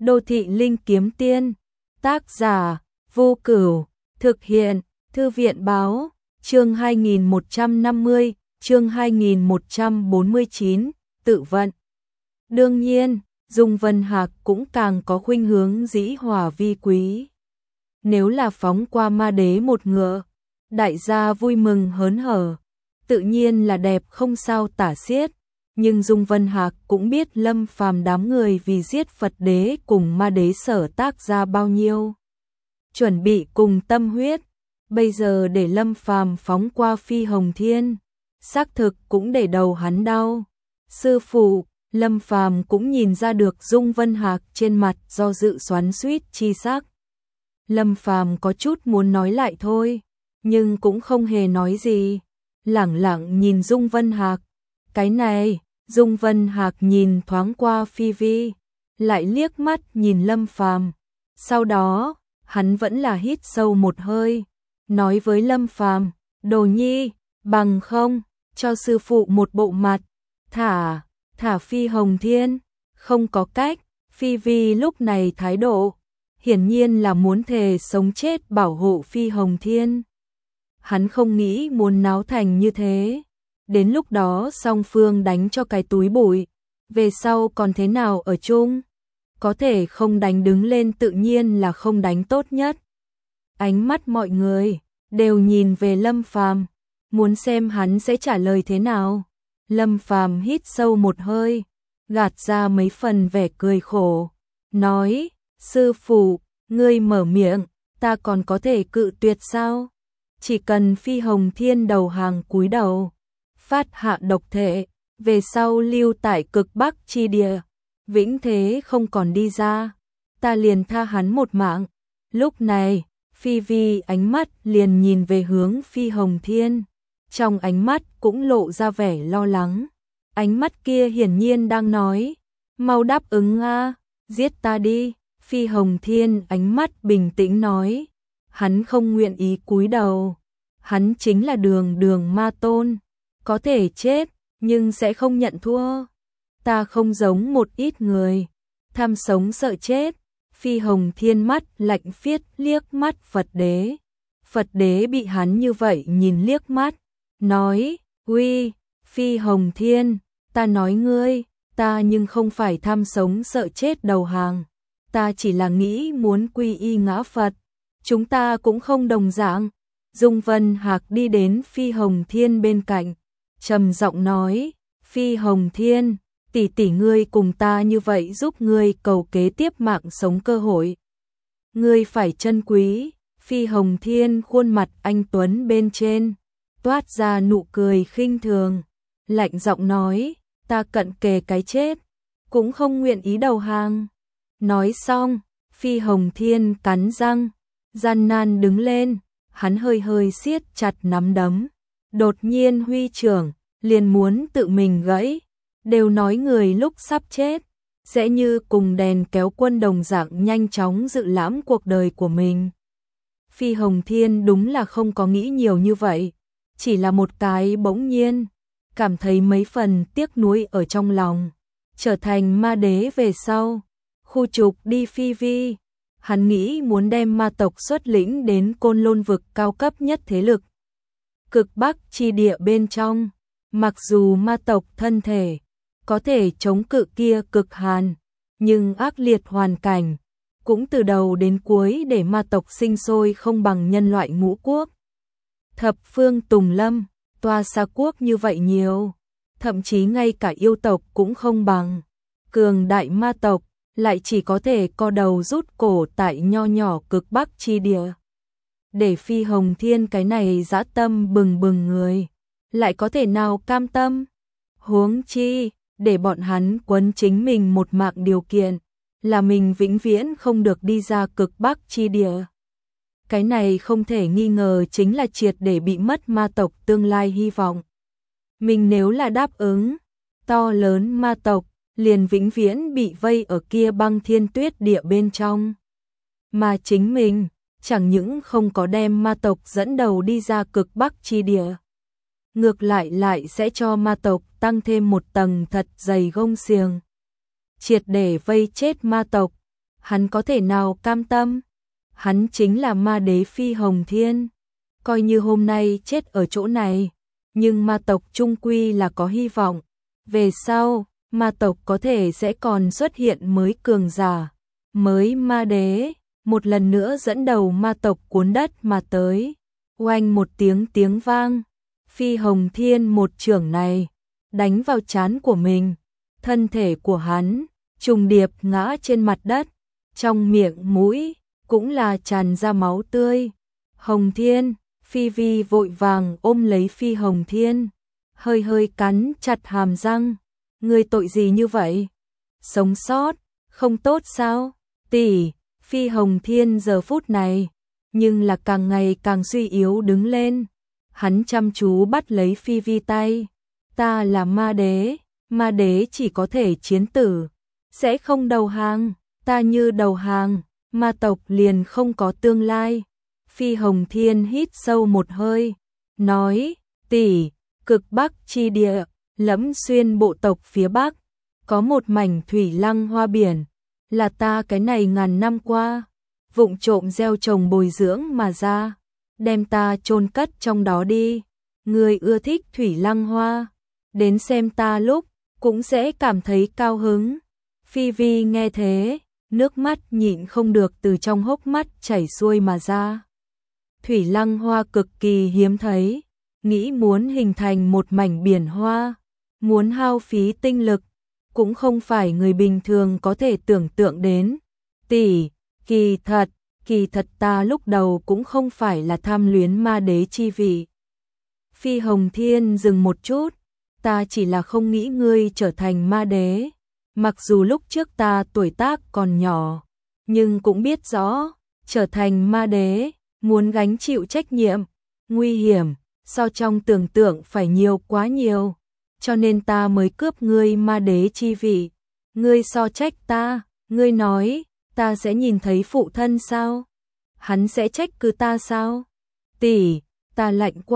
Đô thị linh kiếm tiên, tác giả, Vô Cửu, thực hiện, Thư viện báo, chương 2150, chương 2149, tự vận. Đương nhiên, Dung Vân Hạc cũng càng có khuynh hướng dĩ hòa vi quý. Nếu là phóng qua ma đế một ngựa, đại gia vui mừng hớn hở, tự nhiên là đẹp không sao tả xiết. Nhưng Dung Vân Hạc cũng biết Lâm Phàm đám người vì giết Phật đế cùng ma đế sở tác ra bao nhiêu chuẩn bị cùng tâm huyết, bây giờ để Lâm Phàm phóng qua Phi Hồng Thiên, xác thực cũng để đầu hắn đau. Sư phụ, Lâm Phàm cũng nhìn ra được Dung Vân Hạc trên mặt do dự xoắn xuýt chi sắc. Lâm Phàm có chút muốn nói lại thôi, nhưng cũng không hề nói gì, lẳng lặng nhìn Dung Vân Hạc. Cái này, Dung Vân Hạc nhìn thoáng qua Phi Vi, lại liếc mắt nhìn Lâm Phàm. Sau đó, hắn vẫn là hít sâu một hơi, nói với Lâm Phàm, "Đồ nhi, bằng không, cho sư phụ một bộ mặt, thả Phi Hồng Thiên." Không có cách, Phi Vi lúc này thái độ, hiển nhiên là muốn thề sống chết bảo hộ Phi Hồng Thiên. Hắn không nghĩ muốn náo thành như thế. Đến lúc đó song phương đánh cho cái túi bụi, về sau còn thế nào ở chung? Có thể không đánh đứng lên tự nhiên là không đánh tốt nhất. Ánh mắt mọi người đều nhìn về Lâm Phàm, muốn xem hắn sẽ trả lời thế nào. Lâm Phàm hít sâu một hơi, gạt ra mấy phần vẻ cười khổ, nói, "Sư phụ, ngươi mở miệng, ta còn có thể cự tuyệt sao? Chỉ cần Phi Hồng Thiên đầu hàng cúi đầu, phát hạ độc thể, về sau lưu tại cực Bắc chi địa, vĩnh thế không còn đi ra, ta liền tha hắn một mạng." Lúc này, Phi Vi ánh mắt liền nhìn về hướng Phi Hồng Thiên, trong ánh mắt cũng lộ ra vẻ lo lắng. Ánh mắt kia hiển nhiên đang nói, "Mau đáp ứng a, giết ta đi." Phi Hồng Thiên ánh mắt bình tĩnh nói, hắn không nguyện ý cúi đầu, hắn chính là đường ma tôn, có thể chết, nhưng sẽ không nhận thua. Ta không giống một ít người, tham sống sợ chết. Phi Hồng Thiên mắt lạnh phiết liếc mắt Phật đế. Phật đế bị hắn như vậy nhìn liếc mắt, nói, "Uy, Phi Hồng Thiên, ta nói ngươi, ta nhưng không phải tham sống sợ chết đầu hàng, ta chỉ là nghĩ muốn quy y ngã Phật, chúng ta cũng không đồng dạng." Dung Vân Hạc đi đến Phi Hồng Thiên bên cạnh, trầm giọng nói, "Phi Hồng Thiên, tỷ tỷ ngươi cùng ta như vậy giúp ngươi cầu kế tiếp mạng sống cơ hội, ngươi phải trân quý." Phi Hồng Thiên khuôn mặt anh tuấn bên trên toát ra nụ cười khinh thường, lạnh giọng nói, "Ta cận kề cái chết, cũng không nguyện ý đầu hàng." Nói xong, Phi Hồng Thiên cắn răng, gian nan đứng lên, hắn hơi siết chặt nắm đấm, đột nhiên huy trưởng, liền muốn tự mình gãy. Đều nói người lúc sắp chết, sẽ như cùng đèn kéo quân đồng dạng nhanh chóng dự lãm cuộc đời của mình. Phi Hồng Thiên đúng là không có nghĩ nhiều như vậy, chỉ là một cái bỗng nhiên, cảm thấy mấy phần tiếc nuối ở trong lòng. Trở thành ma đế về sau, khu trục đi Phi Vi, hắn nghĩ muốn đem ma tộc xuất lĩnh đến Côn Lôn vực cao cấp nhất thế lực cực Bắc chi địa bên trong. Mặc dù ma tộc thân thể có thể chống cự kia cực hàn, nhưng ác liệt hoàn cảnh cũng từ đầu đến cuối để ma tộc sinh sôi không bằng nhân loại ngũ quốc. Thập phương Tùng Lâm, Toa Sa quốc như vậy nhiều, thậm chí ngay cả yêu tộc cũng không bằng. Cường đại ma tộc lại chỉ có thể co đầu rút cổ tại nho nhỏ cực Bắc chi địa. Để Phi Hồng Thiên cái này dã tâm bừng bừng người, lại có thể nào cam tâm? Huống chi, để bọn hắn quấn chính mình một mạng điều kiện, là mình vĩnh viễn không được đi ra cực Bắc chi địa. Cái này không thể nghi ngờ chính là triệt để bị mất ma tộc tương lai hy vọng. Mình nếu là đáp ứng, to lớn ma tộc liền vĩnh viễn bị vây ở kia băng thiên tuyết địa bên trong. Mà chính mình, chẳng những không có đem ma tộc dẫn đầu đi ra cực Bắc chi địa, ngược lại sẽ cho ma tộc tăng thêm một tầng thật dày gông xiềng, triệt để vây chết ma tộc. hắn có thể nào cam tâm? Hắn chính là ma đế Phi Hồng Thiên. Coi như hôm nay chết ở chỗ này, nhưng ma tộc trung quy là có hy vọng. Về sau, ma tộc có thể sẽ còn xuất hiện mới cường giả, mới ma đế, một lần nữa dẫn đầu ma tộc cuốn đất mà tới. Oanh một tiếng vang, Phi Hồng Thiên một chưởng này đánh vào trán của mình, thân thể của hắn trùng điệp ngã trên mặt đất, trong miệng mũi cũng là tràn ra máu tươi. Hồng Thiên, Phi Vi vội vàng ôm lấy Phi Hồng Thiên, hơi hơi cắn chặt hàm răng. Ngươi tội gì như vậy? Sống sót, không tốt sao? Tỷ, Phi Hồng Thiên giờ phút này, nhưng là càng ngày càng suy yếu đứng lên. Hắn chăm chú bắt lấy Phi Vi tay. Ta là ma đế chỉ có thể chiến tử, sẽ không đầu hàng. Ta như đầu hàng, ma tộc liền không có tương lai. Phi Hồng Thiên hít sâu một hơi, nói, tỷ, cực Bắc chi địa, Lẫm Xuyên bộ tộc phía Bắc, có một mảnh thủy lăng hoa biển, là ta cái này ngàn năm qua, vụng trộm gieo trồng bồi dưỡng mà ra, đem ta chôn cất trong đó đi. Ngươi ưa thích thủy lăng hoa, đến xem ta lúc, cũng sẽ cảm thấy cao hứng. Phi Vi nghe thế, nước mắt nhịn không được từ trong hốc mắt chảy xuôi mà ra. Thủy lăng hoa cực kỳ hiếm thấy, nghĩ muốn hình thành một mảnh biển hoa, muốn hao phí tinh lực, cũng không phải người bình thường có thể tưởng tượng đến. Tỷ, kỳ thật ta lúc đầu cũng không phải là tham luyến ma đế chi vị. Phi Hồng Thiên dừng một chút, ta chỉ là không nghĩ ngươi trở thành ma đế. Mặc dù lúc trước ta tuổi tác còn nhỏ, nhưng cũng biết rõ, trở thành ma đế, muốn gánh chịu trách nhiệm, nguy hiểm, so trong tưởng tượng phải nhiều quá nhiều. Cho nên ta mới cướp ngươi ma đế chi vị. Ngươi so trách ta, ngươi nói, ta sẽ nhìn thấy phụ thân sao? Hắn sẽ trách cứ ta sao? Tỷ, ta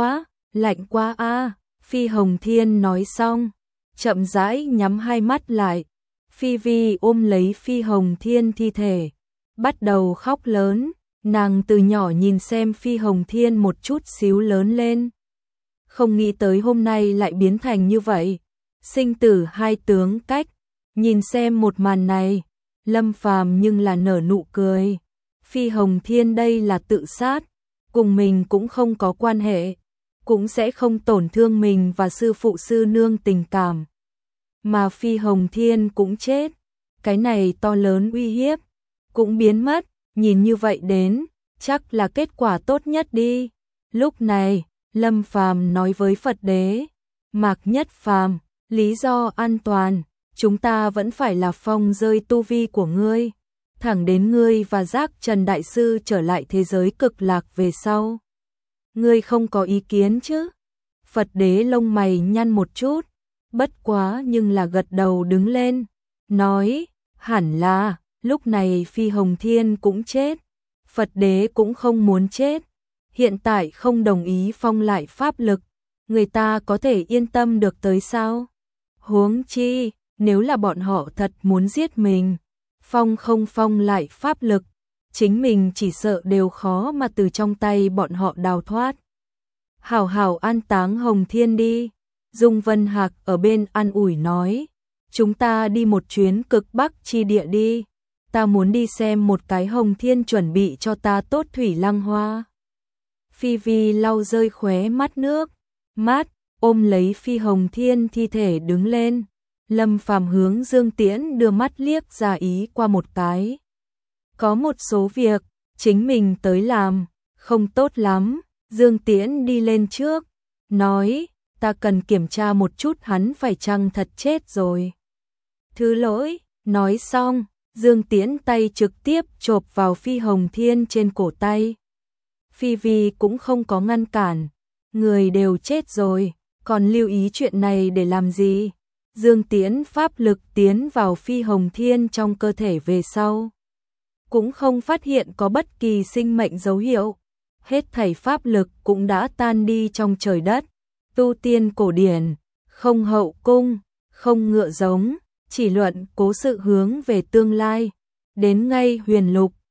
lạnh quá a. Phi Hồng Thiên nói xong, chậm rãi nhắm hai mắt lại. Phi Vi ôm lấy Phi Hồng Thiên thi thể, bắt đầu khóc lớn. Nàng từ nhỏ nhìn xem Phi Hồng Thiên một chút xíu lớn lên, không nghĩ tới hôm nay lại biến thành như vậy. Sinh tử hai tướng cách, nhìn xem một màn này, Lâm Phàm nhưng là nở nụ cười. Phi Hồng Thiên đây là tự sát, cùng mình cũng không có quan hệ, cũng sẽ không tổn thương mình và sư phụ sư nương tình cảm. Mà Phi Hồng Thiên cũng chết, cái này to lớn uy hiếp cũng biến mất, nhìn như vậy đến, chắc là kết quả tốt nhất đi. Lúc này, Lâm Phàm nói với Phật Đế, Mạc Nhất Phàm, lý do an toàn, chúng ta vẫn phải là phong rơi tu vi của ngươi, thẳng đến ngươi và Giác Trần Đại Sư trở lại thế giới cực lạc về sau. Ngươi không có ý kiến chứ? Phật Đế lông mày nhăn một chút, bất quá nhưng là gật đầu đứng lên, nói, hẳn là, lúc này Phi Hồng Thiên cũng chết, Phật Đế cũng không muốn chết, hiện tại không đồng ý phong lại pháp lực, người ta có thể yên tâm được tới sao? Huống chi, nếu là bọn họ thật muốn giết mình, phong không phong lại pháp lực, chính mình chỉ sợ đều khó mà từ trong tay bọn họ đào thoát. Hảo hảo an táng Hồng Thiên đi. Dung Vân Hạc ở bên an ủi nói, chúng ta đi một chuyến cực Bắc chi địa đi, ta muốn đi xem một cái Hồng Thiên chuẩn bị cho ta tốt thủy lăng hoa. Phi Vi lau rơi khóe mắt nước mắt, ôm lấy Phi Hồng Thiên thi thể đứng lên. Lâm Phàm hướng Dương Tiễn đưa mắt liếc ra ý qua một cái. Có một số việc, chính mình tới làm, không tốt lắm. Dương Tiễn đi lên trước, nói, ta cần kiểm tra một chút hắn phải chăng thật chết rồi. Thứ lỗi, nói xong, Dương Tiễn tay trực tiếp chộp vào Phi Hồng Thiên trên cổ tay. Phi Vi cũng không có ngăn cản, người đều chết rồi, còn lưu ý chuyện này để làm gì? Dương Tiễn pháp lực tiến vào Phi Hồng Thiên trong cơ thể về sau, cũng không phát hiện có bất kỳ sinh mệnh dấu hiệu, hết thảy pháp lực cũng đã tan đi trong trời đất. Tu tiên cổ điển, không hậu cung, không ngựa giống, chỉ luận cố sự hướng về tương lai, Đến ngay huyền lục,